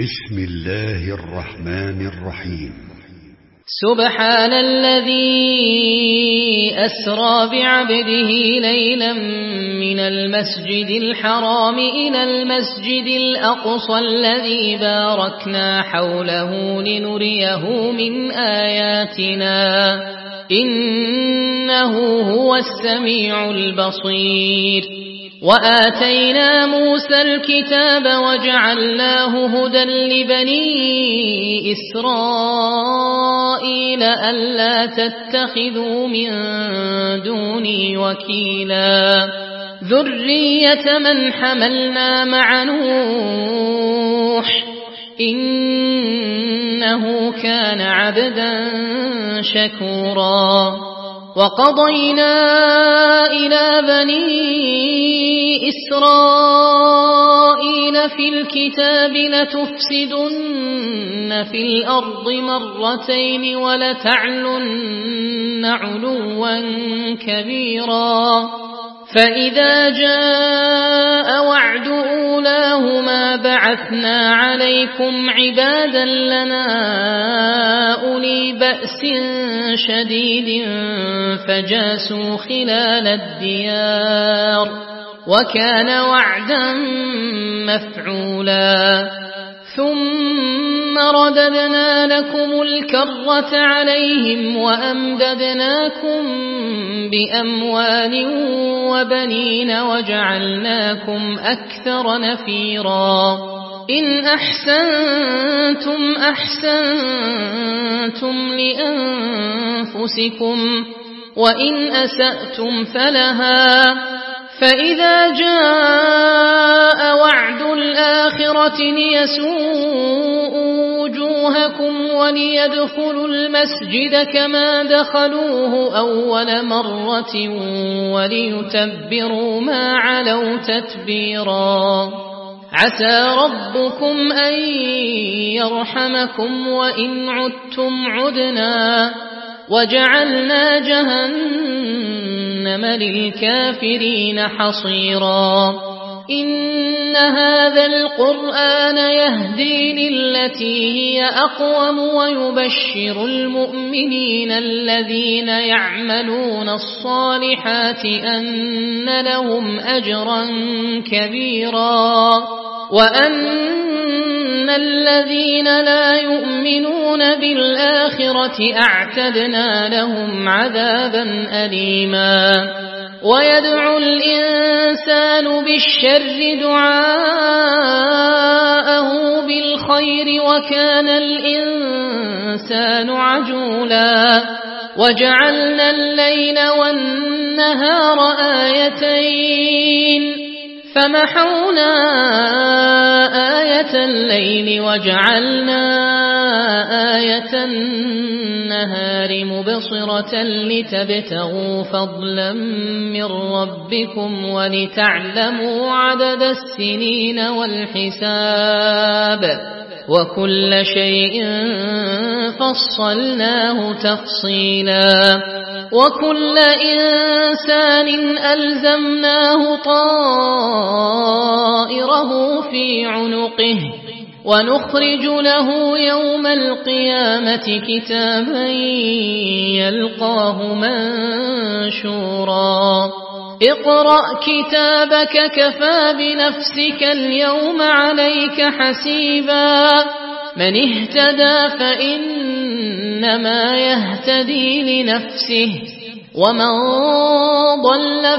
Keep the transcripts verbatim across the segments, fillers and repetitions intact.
بسم الله الرحمن الرحيم. سبحان الذي أسرى بعبده ليلا من المسجد الحرام إلى المسجد الأقصى الذي باركنا حوله لنريه من آياتنا إنه هو السميع البصير. وآتينا موسى الكتاب وجعلناه هدى لبني إسرائيل ألا تتخذوا من دوني وكيلا ذرية من حملنا مع نوح إنه كان عبدا شكورا. وقضينا إلى بني إسرائيل في الكتاب لتفسدن في الأرض مرتين ولتعلن علوا كبيرا فإذا جاء وعد أولاهما بعثنا عليكم عبادا لنا أولي بأس شديد فجاسوا خلال الديار وكان وعدا مفعولا. ثم رددنا لكم الكرة عليهم وأمددناكم بأموال وبنين وجعلناكم أكثر نفيرا. إن أحسنتم أحسنتم لأنفسكم وإن أسأتم فلها فإذا جاء وعد الآخرة ليسوءوا وجوهكم وليدخلوا المسجد كما دخلوه أول مرة وليتبروا ما علوا تتبيرا. عسى ربكم أن يرحمكم وإن عدتم عدنا وجعلنا جهنم للكافرين حصيرا. إن هذا القرآن يهدي للتي هي أقوم ويبشر المؤمنين الذين يعملون الصالحات أن لهم أجرا كبيرا وأن الذين لا يؤمنون بالآخرة أعتدنا لهم عذابا أليما. ويدعو الإنسان بالشر دعاءه بالخير وكان الإنسان عجولا. وجعلنا الليل والنهار آيتين فمحونا آية الليل وجعلنا آية النهار مبصرة لتبتغوا فضلا من ربكم ولتعلموا عدد السنين والحساب وكل شيء فصلناه تفصيلا. وكل إنسان ألزمناه طائره في عنقه ونخرج له يوم القيامة كتابا يلقاه منشورا. اقرأ كتابك كفى بنفسك اليوم عليك حسيبا. من اهتدى فإنما يهتدي لنفسه ومن ضل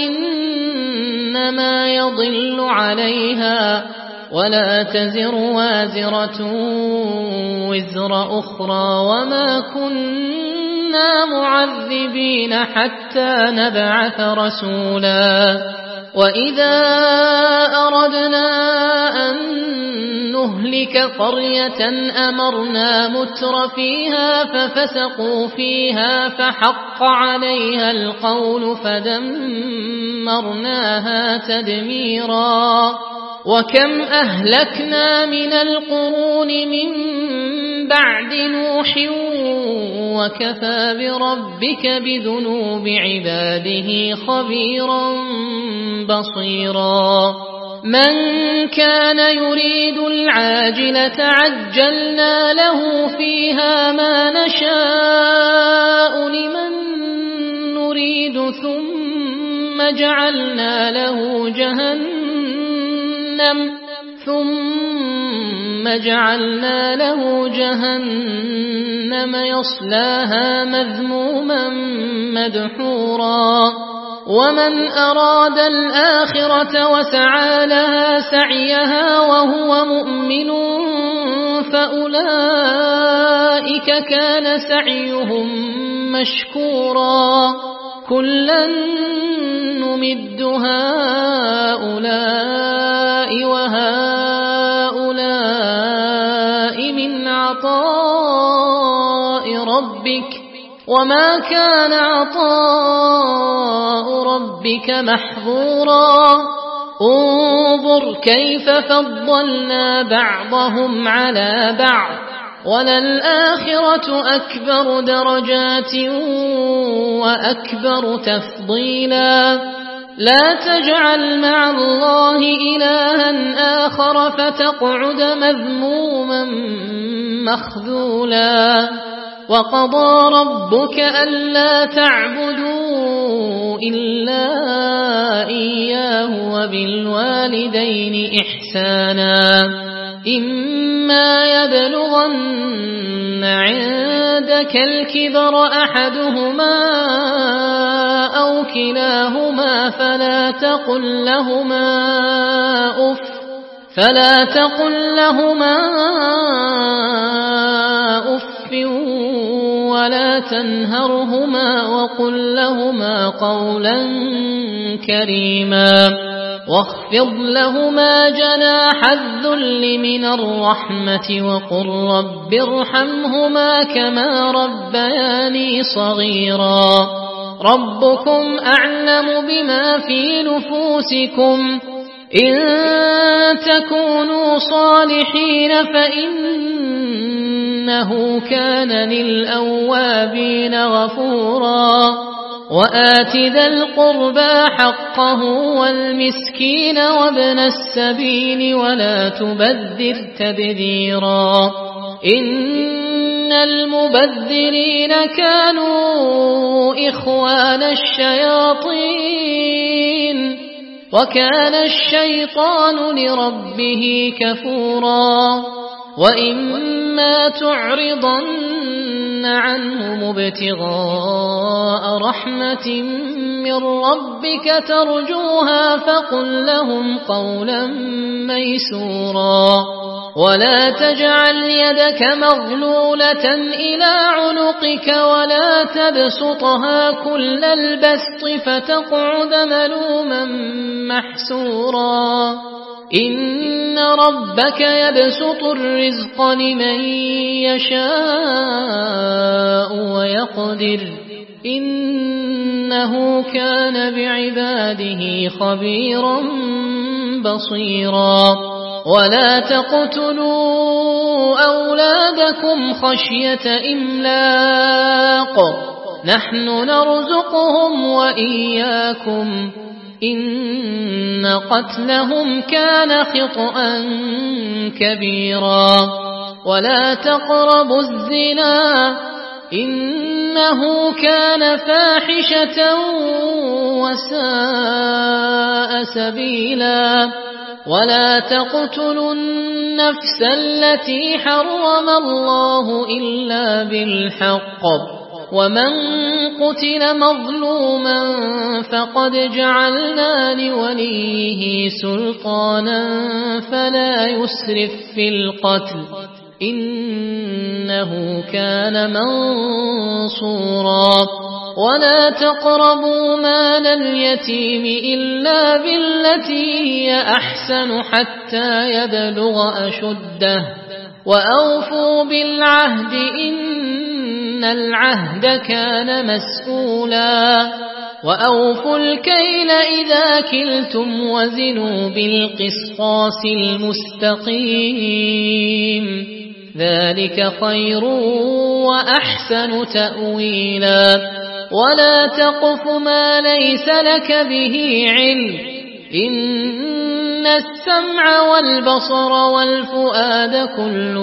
فإنما يضل عليها ولا تزر وازرة وزر أخرى وما كنا معذبين حتى نبعث رسولا. وإذا أردنا أن نهلك قرية أمرنا متر فيها ففسقوا فيها فحق عليها القول فدمرناها تدميرا. وكم أهلكنا من القرون من بعد نوح وكفى بربك بذنوب عباده خبيرا بصيرا. من كان يريد العاجلة عجلنا له فيها ما نشاء لمن نريد ثم جعلنا له جهنم ثم جعلنا له جهنم يصلاها مذموما مدحورا ومن أراد الآخرة وسعى لها سعيها وهو مؤمن فأولئك كان سعيهم مشكورا كلا نمد هؤلاء وهؤلاء من عطاء ربك وما كان عطاء ربك محظورا انظر كيف فضلنا بعضهم على بعض وللآخرة أكبر درجات وأكبر تفضيلا لا تجعل مع الله إلها آخر فتقعد مذموما مخذولا وقضى ربك ألا تعبدوا إلا إياه وبالوالدين إحسانا إما يبلغن عندك الكبر أحدهما أو كلاهما فلا تقل لهما أف فلا تقل لهما أف ولا تنهرهما وقل لهما قولا كريما واخفض لهما جناح الذل من الرحمة وقل رب ارحمهما كما ربياني صغيرا ربكم أعلم بما في نفوسكم إن تكونوا صالحين فإنه كان للأوابين غفورا وآت ذا القربى حقه والمسكين وابن السبيل ولا تبذر تبذيرا إن المبذرين كانوا إخوان الشياطين وكان الشيطان لربه كفورا وإما تعرضن عنهم ابتغاء رحمة من ربك ترجوها فقل لهم قولا ميسورا ولا تجعل يدك مغلولة إلى عنقك ولا تبسطها كل البسط فتقعد ملوما محسورا إن ربك يبسط الرزق لمن يشاء ويقدر إنه كان بعباده خبيرا بصيرا ولا تقتلوا أولادكم خشية إملاق نحن نرزقهم وإياكم إن قتلهم كان خطأ كبيرا ولا تقربوا الزنا إنه كان فاحشة وساء سبيلا ولا تقتلوا النفس التي حرم الله إلا بالحق ومن قتل مظلوما فقد جعلنا لوليه سلطانا فلا يسرف في القتل إنه كان منصورا ولا تقربوا مال اليتيم إلا بالتي هي أحسن حتى يبلغ أشده وأوفوا بالعهد إن العهد كان مسؤولا وأوفوا الكيل إذا كلتم وزنوا بالقسطاس المستقيم ذلك خير وأحسن تأويلا ولا تقف ما ليس لك به علم إن السمع والبصر والفؤاد كل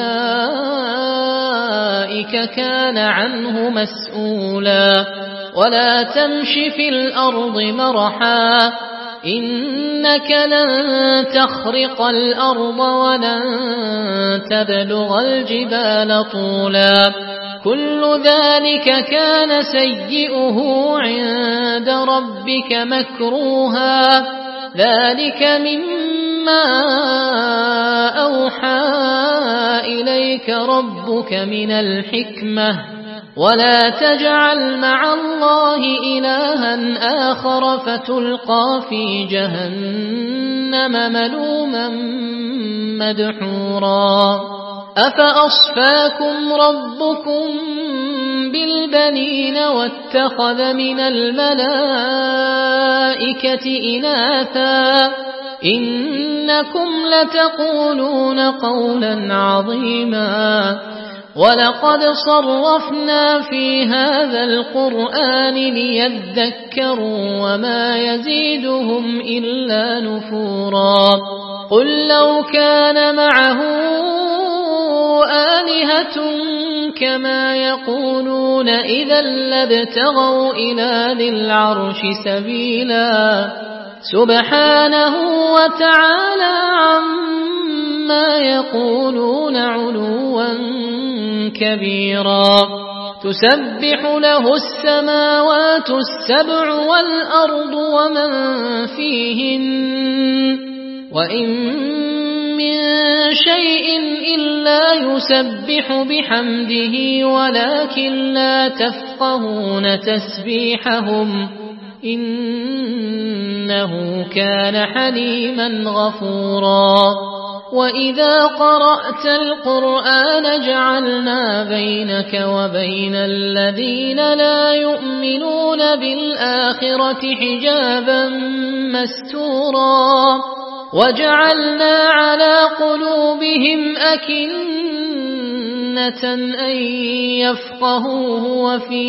أولئك كان عنه مسؤولا ولا تمش في الأرض مرحا إنك لن تخرق الأرض ولن تبلغ الجبال طولا كل ذلك كان سيئه عند ربك مكروها ذلك مما أوحى إليك ربك من الحكمة ولا تجعل مع الله إلها آخر فتلقى في جهنم ملوما مدحورا أفأصفاكم ربكم بالبنين واتخذ من الملائكة إناثا إنكم لتقولون قولا عظيما ولقد صرفنا في هذا القرآن ليذكروا وما يزيدهم إلا نفورا قل لو كان معه آلهة كما يقولون إذا لابتغوا إلى ذي العرش سبيلا سبحانه وتعالى عما يقولون علوا كبيرا تسبح له السماوات السبع والأرض ومن فيهن وإن من شيء إلا يسبح بحمده ولكن لا تفقهون تسبيحهم إنه كان حليما غفورا وإذا قرأت القرآن جعلنا بينك وبين الذين لا يؤمنون بالآخرة حجابا مستورا وجعلنا على قلوبهم أكنة أن يفقهوه وفي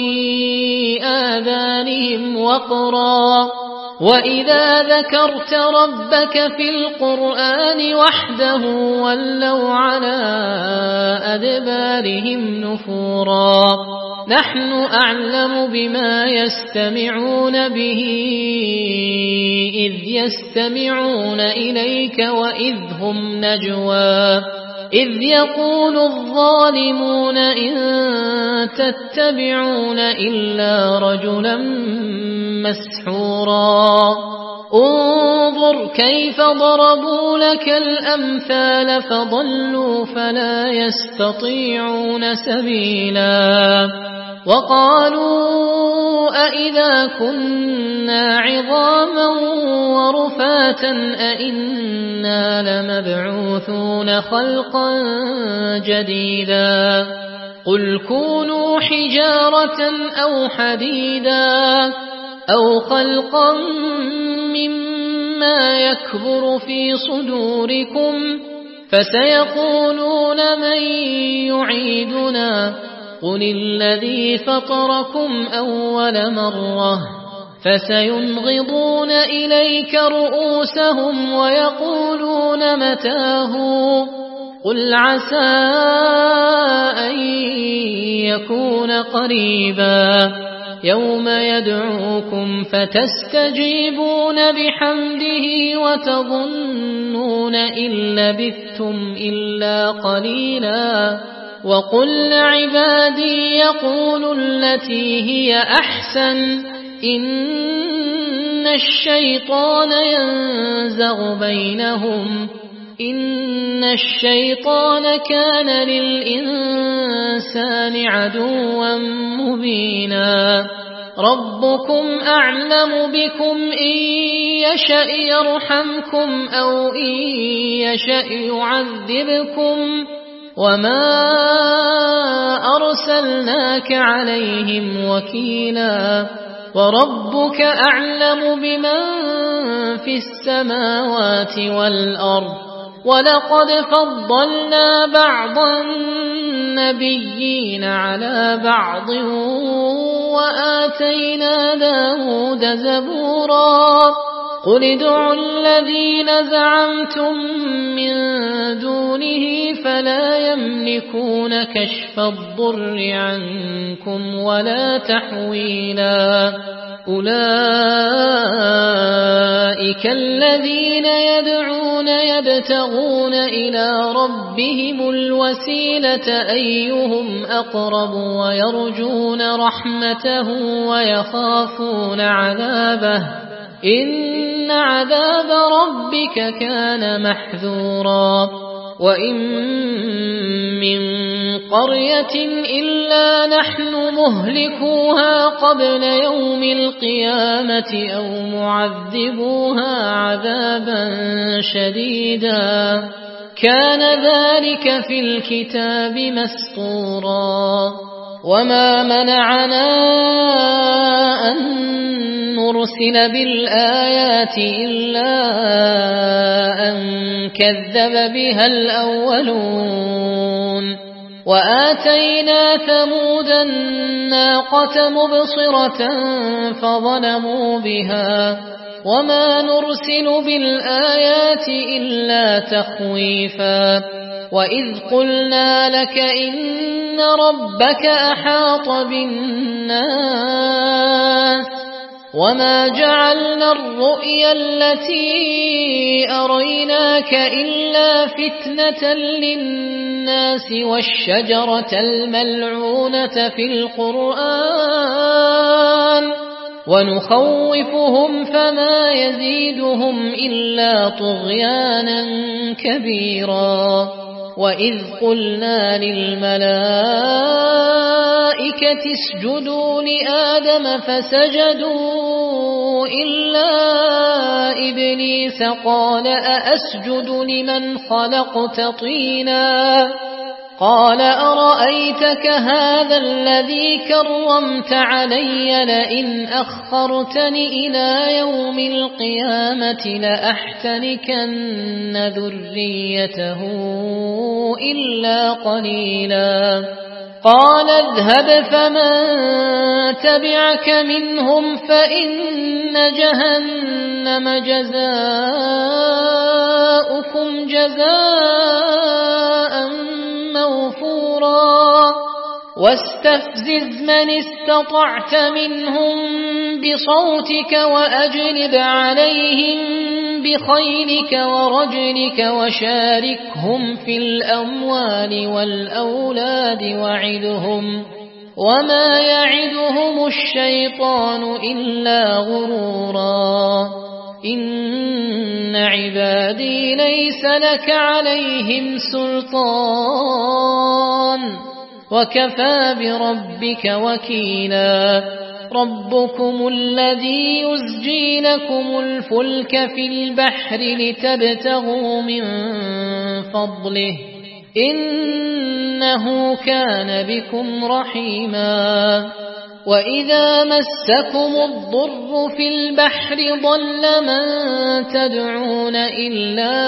آذانهم وقرا وإذا ذكرت ربك في القرآن وحده ولوا على أدبارهم نفورا نحن أعلم بما يستمعون به إذ يستمعون إليك وإذ هم نجوى إذ يقول الظالمون إن تتبعون إلا رجلا مسحورا انظر كيف ضربوا لك الأمثال فضلوا فلا يستطيعون سبيلا وقالوا أئذا كنا عظاما ورفاتا أئنا لمبعوثون خلقا جديدا قل كونوا حجارة أو حديدا أو خلقا مما يكبر في صدوركم فسيقولون من يعيدنا قل الذي فطركم أول مرة فسينغضون إليك رؤوسهم ويقولون متاه قل عسى أن يكون قريبا يوم يدعوكم فتستجيبون بحمده وتظنون إن لبثتم إلا قليلا وقل لعبادي يقولوا التي هي أحسن إن الشيطان ينزغ بينهم إن الشيطان كان للإنسان عدوا مبينا ربكم أعلم بكم إن يشأ يرحمكم أو إن يشأ يعذبكم وما أرسلناك عليهم وكيلا وربك أعلم بمن في السماوات والأرض ولقد فضلنا بعض النبيين على بعض وآتينا داود زبورا قل ادعوا الذين زعمتم من دونه فلا يملكون كشف الضر عنكم ولا تحويلا أولئك الذين يدعون يبتغون إلى ربهم الوسيلة أيهم أقرب ويرجون رحمته ويخافون عذابه إن عذاب ربك كان محذورا وإن من قرية إلا نحن مهلكوها قبل يوم القيامة أو معذبوها عذابا شديدا كان ذلك في الكتاب مسطورا وما منعنا أن نرسل بالآيات إلا أن كذب بها الأولون وآتينا ثمود الناقة مبصرة فظلموا بها وما نرسل بالآيات إلا تخويفا وإذ قلنا لك إن ربك أحاط بالناس وما جعلنا الرؤيا التي أريناك إلا فتنة للناس والشجرة الملعونة في القرآن ونخوفهم فما يزيدهم إلا طغيانا كبيرا وإذ قلنا للملائكة اسجدوا لآدم فسجدوا إلا إبليس قال أأسجد لمن خلقت طينا قال أرأيتك هذا الذي كرمت علي لئن أخرتني إلى يوم القيامة لأحتنكن ذريته إلا قليلا قال اذهب فمن تبعك منهم فإن جهنم جزاؤكم جزاء موفورا واستفزز من استطعت منهم بصوتك وأجلب عليهم بخيلك ورجلك وشاركهم في الأموال والأولاد وعدهم وما يعدهم الشيطان إلا غرورا إن عبادي ليس لك عليهم سلطان وكفى بربك وكيلا ربكم الذي يزجي لكم الفلك في البحر لتبتغوا من فضله إنه كان بكم رحيما وإذا مسكم الضر في البحر ضل من تدعون إلا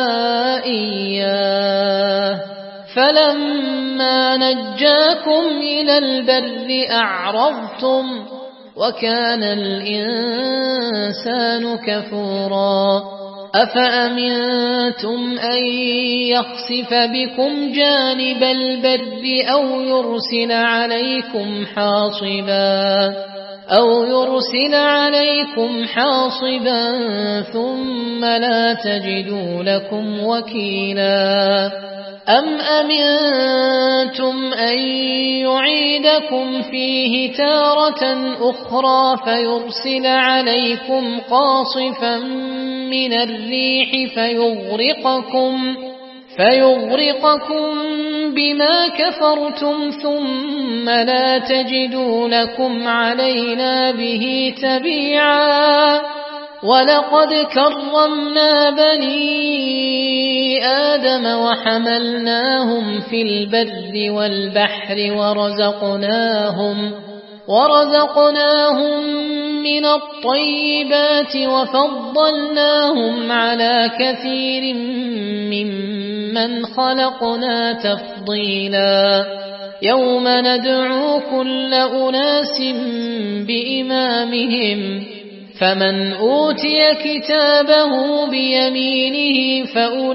إياه فلما نجاكم إلى البر أعرضتم وكان الإنسان كفورا أفأمنتم أن يخسف بكم جانب البر أو يرسل عليكم حاصبا أو يرسل عليكم حاصبا ثم لا تجدوا لكم وكيلا أم أمنتم أن يعيدكم فيه تارة أخرى فيرسل عليكم قاصفا من الريح فيغرقكم فيغرقكم بما كفرتم ثم لا تجدوا لكم علينا به تبيعا ولقد كرمنا بني آدم وحملناهم في البر والبحر ورزقناهم ورزقناهم من الطيبات وفضلناهم على كثير ممن خلقنا تفضيلا يوم ندعو كل أناس بإمامهم فمن أوتي كتابه بيمينه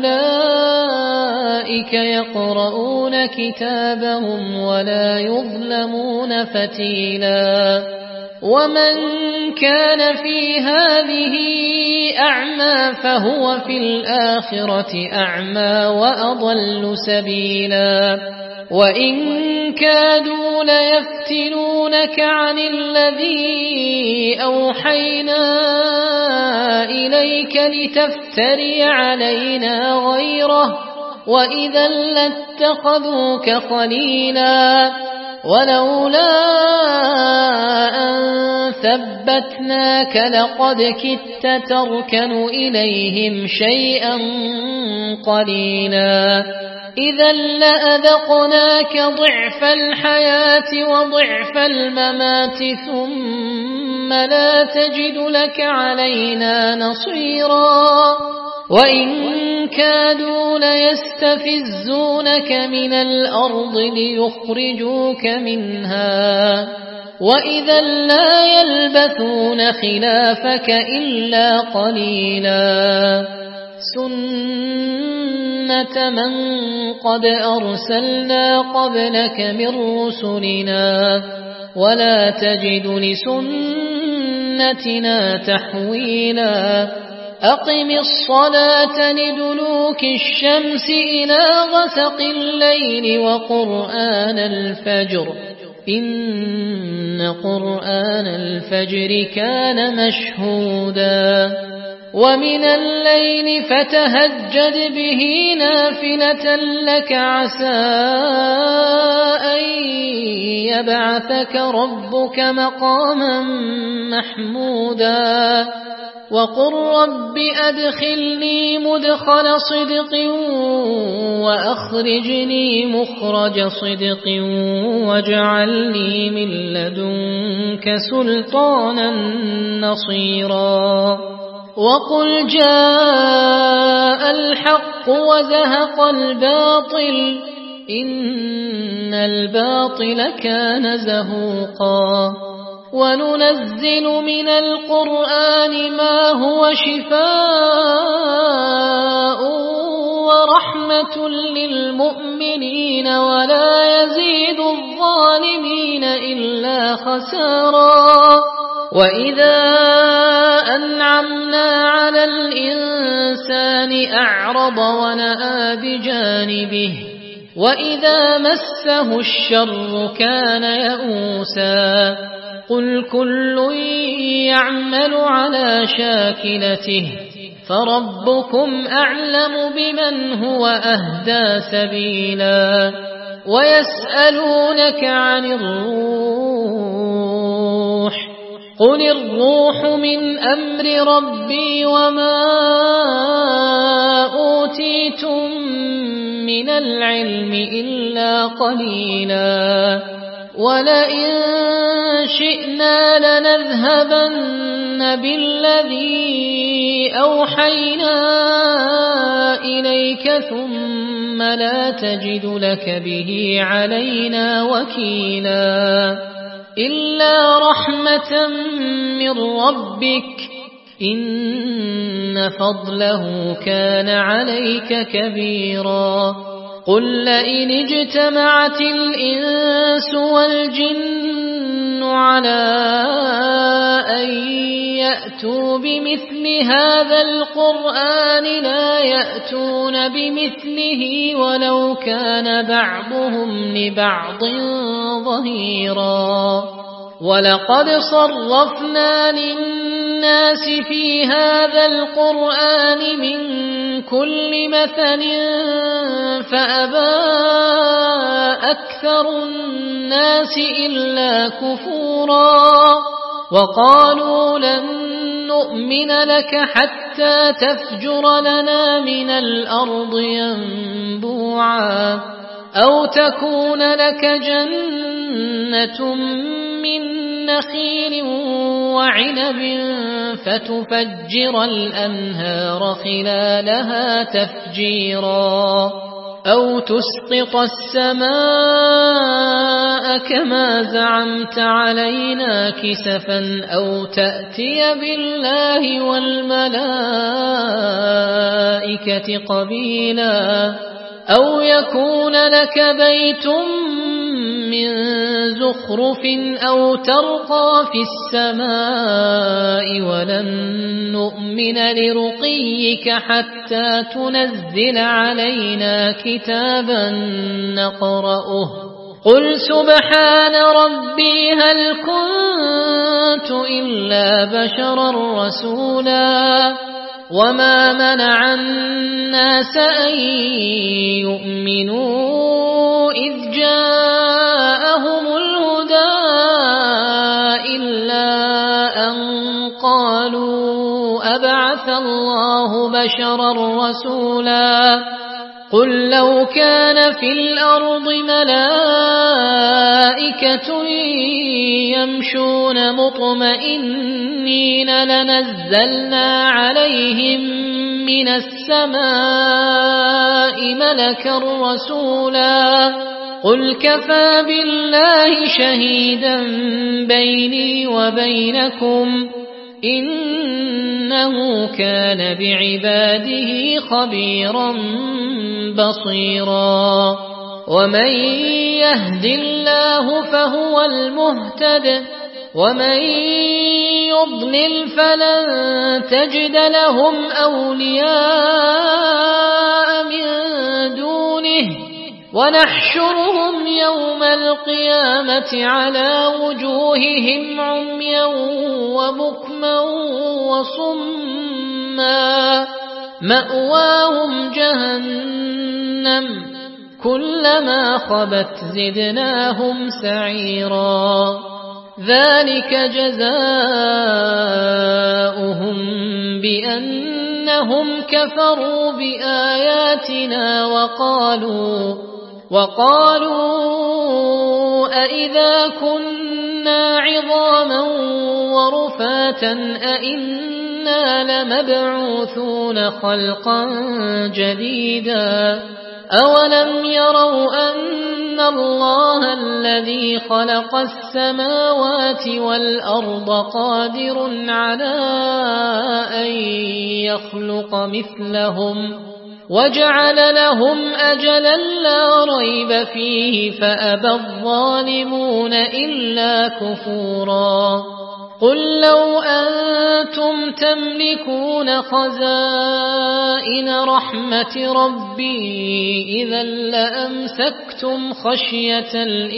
فأولئك يقرؤون كتابهم ولا يظلمون فتيلا ومن كان في هذه أعمى فهو في الآخرة أعمى وأضل سبيلا وإن كادوا ليفتنونك عن الذي أوحينا إليك لتفتري علينا غيره وإذا لاتخذوك خليلا ولولا أن ثبتناك لقد كدت تركن إليهم شيئا قليلا إذا لأذقناك ضعف الحياة وضعف الممات ثم لا تجد لك علينا نصيرا وإن كادوا ليستفزونك من الأرض ليخرجوك منها وإذا لا يلبثون خلافك إلا قليلا سنة من قد أرسلنا قبلك من رسلنا ولا تجد لسنتنا تحويلا أقم الصلاة لدلوك الشمس إلى غسق الليل وقرآن الفجر إن قرآن الفجر كان مشهودا ومن الليل فتهجد به نافلة لك عسى أن يبعثك ربك مقاما محمودا وقل رب أدخلني مدخل صدق وأخرجني مخرج صدق واجعلني من لدنك سلطانا نصيرا وقل جاء الحق وزهق الباطل إن الباطل كان زهوقا وننزل من القرآن ما هو شفاء ورحمة للمؤمنين ولا يزيد الظالمين إلا خسارا وإذا أنعمنا على الإنسان أعرض ونأى بجانبه وإذا مسه الشر كان يئوسا قل كل يعمل على شاكلته فربكم أعلم بمن هو أهدى سبيلا ويسألونك عن الروح قل الروح من أمر ربي وما أوتيتم من العلم إلا قليلا ولئن شئنا لنذهبن بالذي أوحينا إليك ثم لا تجد لك به علينا وكيلا إلا رحمة من ربك إن فضله كان عليك كبيرا قل لئن اجتمعت الإنس والجن على أن يأتوا بمثل هذا القرآن لا يأتون بمثله ولو كان بعضهم لبعض ظهيرا ولقد صرفنا للناس في هذا القرآن من كل مثل فأبى أكثر الناس إلا كفورا وقالوا لن نؤمن لك حتى تفجر لنا من الأرض ينبوعا أو تكون لك جنة من نخيل وعنب فتفجر الأنهار خلالها تفجيرا أو تسقط السماء كما زعمت علينا كسفا أو تأتي بالله والملائكة قبيلا أو يكون لك بيت من زخرف أو ترقى في السماء ولن نؤمن لرقيك حتى تنزل علينا كتابا نقرأه قل سبحان ربي هل كنت إلا بشرا رسولا وما منع الناس أن يؤمنوا إذ جاءهم الهدى إلا أن قالوا أبعث الله بشرا رسولا قل لو كان في الأرض ملائكة يمشون مطمئنين لنزلنا عليهم من السماء ملكا رسولا قل كفى بالله شهيدا بيني وبينكم إنه كان بعباده خبيرا بصيرا ومن يهد الله فهو المهتد ومن يضلل فلن تجد لهم أولياء من دونه ونحشرهم يوم القيامة على وجوههم عميا وبكما وصما مأواهم جهنم كلما خبت زدناهم سعيرا ذلك جزاؤهم بأنهم كفروا بآياتنا وقالوا وقالوا أئذا كنا عظاما ورفاتا أئنا لمبعوثون خلقا جديدا أولم يروا أن الله الذي خلق السماوات والأرض قادر على أن يخلق مثلهم وجعل لهم أجلا لا ريب فيه فأبى الظالمون إلا كفورا قل لو أنتم تملكون خزائن رحمة ربي إذا لأمسكتم خشية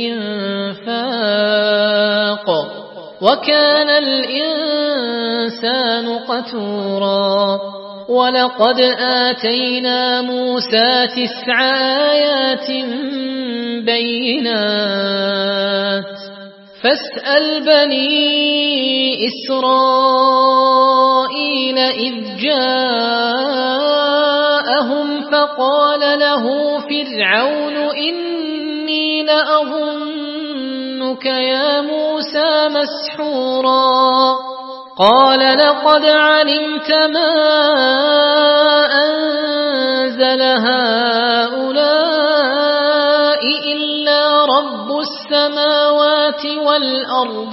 الإنفاق وكان الإنسان قتورا ولقد آتينا موسى تسع آيات بينات فاسأل بني إسرائيل إذ جاءهم فقال له فرعون إني لأظنك يا موسى مسحورا قال لقد علمت ما أنزل هؤلاء إلا رب السماوات والأرض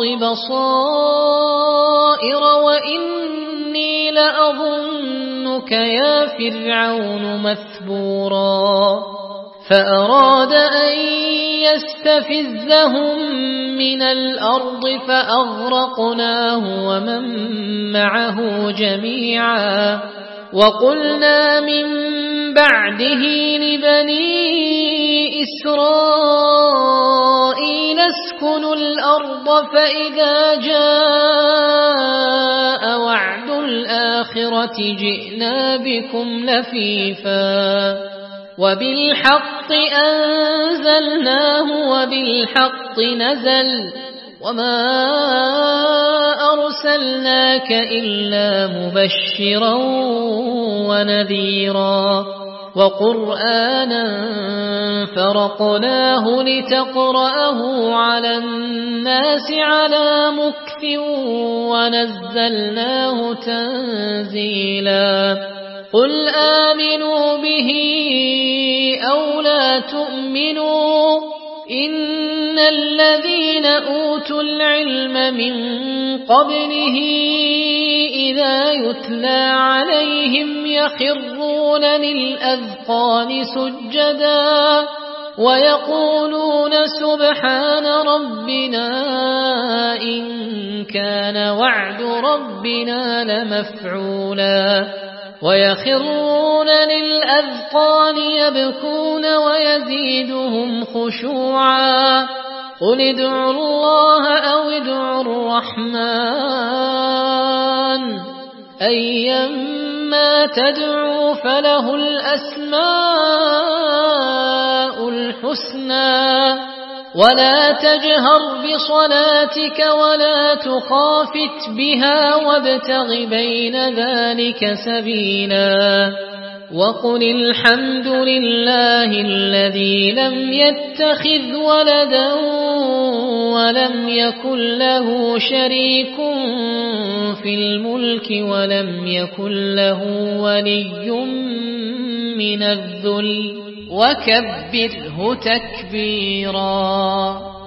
بصائر وإني لأظنك يا فرعون مثبورا فأراد أن يستفزهم من الأرض فأغرقناه ومن معه جميعا وقلنا من بعده لبني إسرائيل اسكنوا الأرض فإذا جاء وعد الآخرة جئنا بكم لفيفا وبالحق أنزلناه وبالحق نزل وما أرسلناك إلا مبشرا ونذيرا وقرآنا فرقناه لتقرأه على الناس على مكث ونزلناه تنزيلا قل آمنوا به أو لا تؤمنوا إن الذين أوتوا العلم من قبله إذا يتلى عليهم يخرون للأذقان سجدا ويقولون سبحان ربنا إن كان وعد ربنا لمفعولا ويخرون للأذقان يبكون ويزيدهم خشوعا قل ادعوا الله أو ادعوا الرحمن أيما تدعوا فله الأسماء الحسنى ولا تجهر بصلاتك ولا تخافت بها وابتغ بين ذلك سبيلا وقل الحمد لله الذي لم يتخذ ولدا ولم يكن له شريك في الملك ولم يكن له ولي من الذل وكبره تكبيرا.